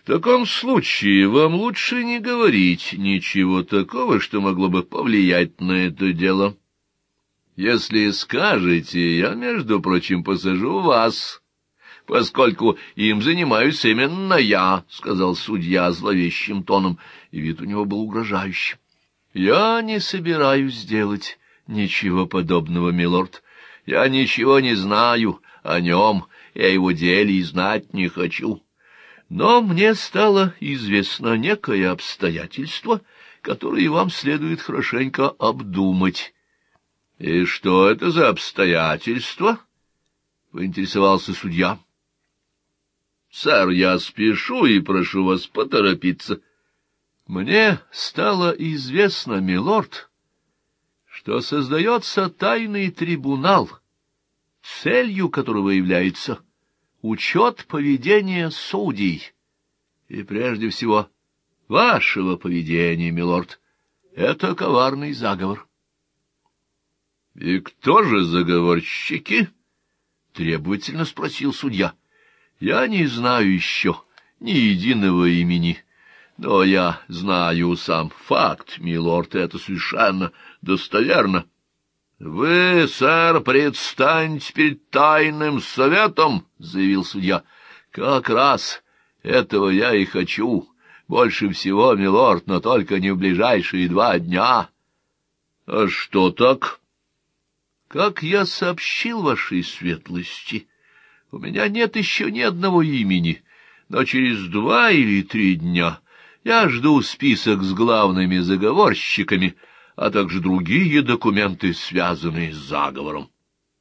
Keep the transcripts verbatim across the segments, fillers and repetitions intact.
таком случае вам лучше не говорить ничего такого, что могло бы повлиять на это дело. Если скажете, я, между прочим, посажу вас, поскольку им занимаюсь именно я, — сказал судья зловещим тоном, и вид у него был угрожающим. — Я не собираюсь делать ничего подобного, милорд. Я ничего не знаю о нем, я его деле и знать не хочу. Но мне стало известно некое обстоятельство, которое вам следует хорошенько обдумать. — И что это за обстоятельство? — поинтересовался судья. — Сэр, я спешу и прошу вас поторопиться. — Мне стало известно, милорд, что создается тайный трибунал, целью которого является учет поведения судей, и прежде всего вашего поведения, милорд. Это коварный заговор. — И кто же заговорщики? — требовательно спросил судья. — Я не знаю еще ни единого имени, но я знаю сам факт, милорд, это совершенно достоверно. — Вы, сэр, предстаньте перед тайным советом, — заявил судья. — Как раз этого я и хочу. Больше всего, милорд, но только не в ближайшие два дня. — А что так? — Как я сообщил вашей светлости, у меня нет еще ни одного имени, но через два или три дня я жду список с главными заговорщиками, а также другие документы, связанные с заговором.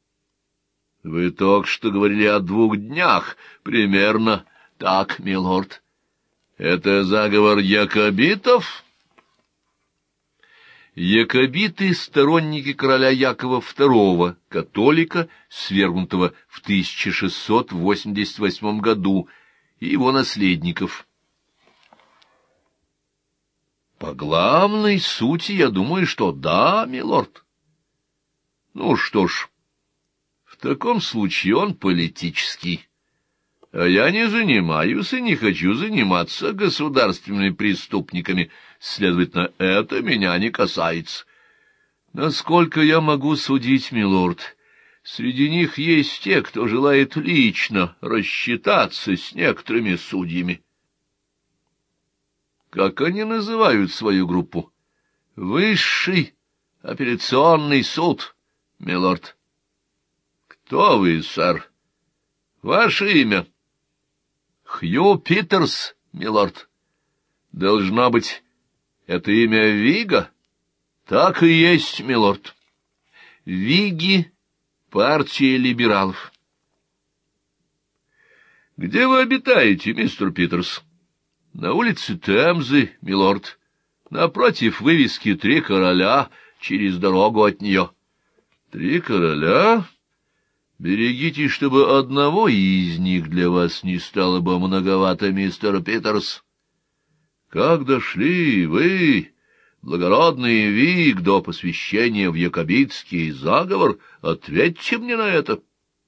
— Вы только что говорили о двух днях. Примерно так, милорд. — Это заговор якобитов? Якобиты — сторонники короля Якова второго, католика, свергнутого в тысяча шестьсот восемьдесят восьмом году, и его наследников. По главной сути, я думаю, что да, милорд. Ну что ж, в таком случае он политический. А я не занимаюсь и не хочу заниматься государственными преступниками, следовательно, это меня не касается. Насколько я могу судить, милорд, среди них есть те, кто желает лично рассчитаться с некоторыми судьями. Как они называют свою группу? Высший апелляционный суд, милорд. Кто вы, сэр? Ваше имя? Хью Питерс, милорд. Должно быть, это имя Вига? Так и есть, милорд. Виги — партия либералов. Где вы обитаете, мистер Питерс? На улице Темзы, милорд. Напротив вывески «Три короля», через дорогу от нее. Три короля? Берегитесь, чтобы одного из них для вас не стало бы многовато, мистер Питерс. Как дошли вы, благородный Виг, до посвящения в якобитский заговор? Ответьте мне на это.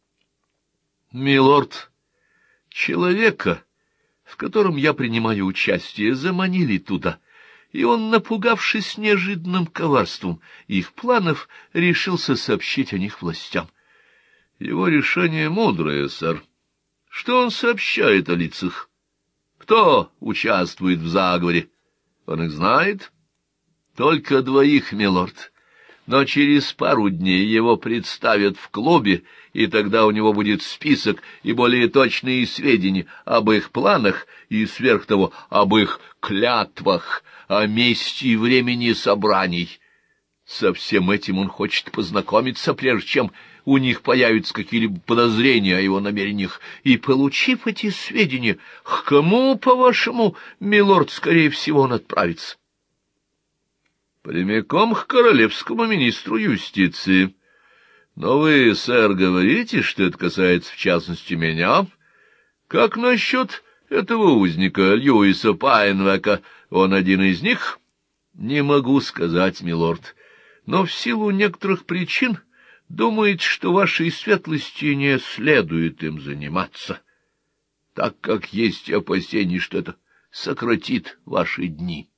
Милорд, человека, в котором я принимаю участие, заманили туда, и он, напугавшись неожиданным коварством их планов, решился сообщить о них властям. Его решение мудрое, сэр. Что он сообщает о лицах? Кто участвует в заговоре? Он их знает? Только двоих, милорд. Но через пару дней его представят в клубе, и тогда у него будет список и более точные сведения об их планах и, сверх того, об их клятвах, о месте и времени собраний. Со всем этим он хочет познакомиться, прежде чем у них появятся какие-либо подозрения о его намерениях, и, получив эти сведения, к кому, по-вашему, милорд, скорее всего, он отправится? Прямиком к королевскому министру юстиции. Но вы, сэр, говорите, что это касается в частности меня. Как насчет этого узника, Льюиса Пайнвека? Он один из них? Не могу сказать, милорд, но в силу некоторых причин думает, что вашей светлости не следует им заниматься, так как есть опасения, что это сократит ваши дни.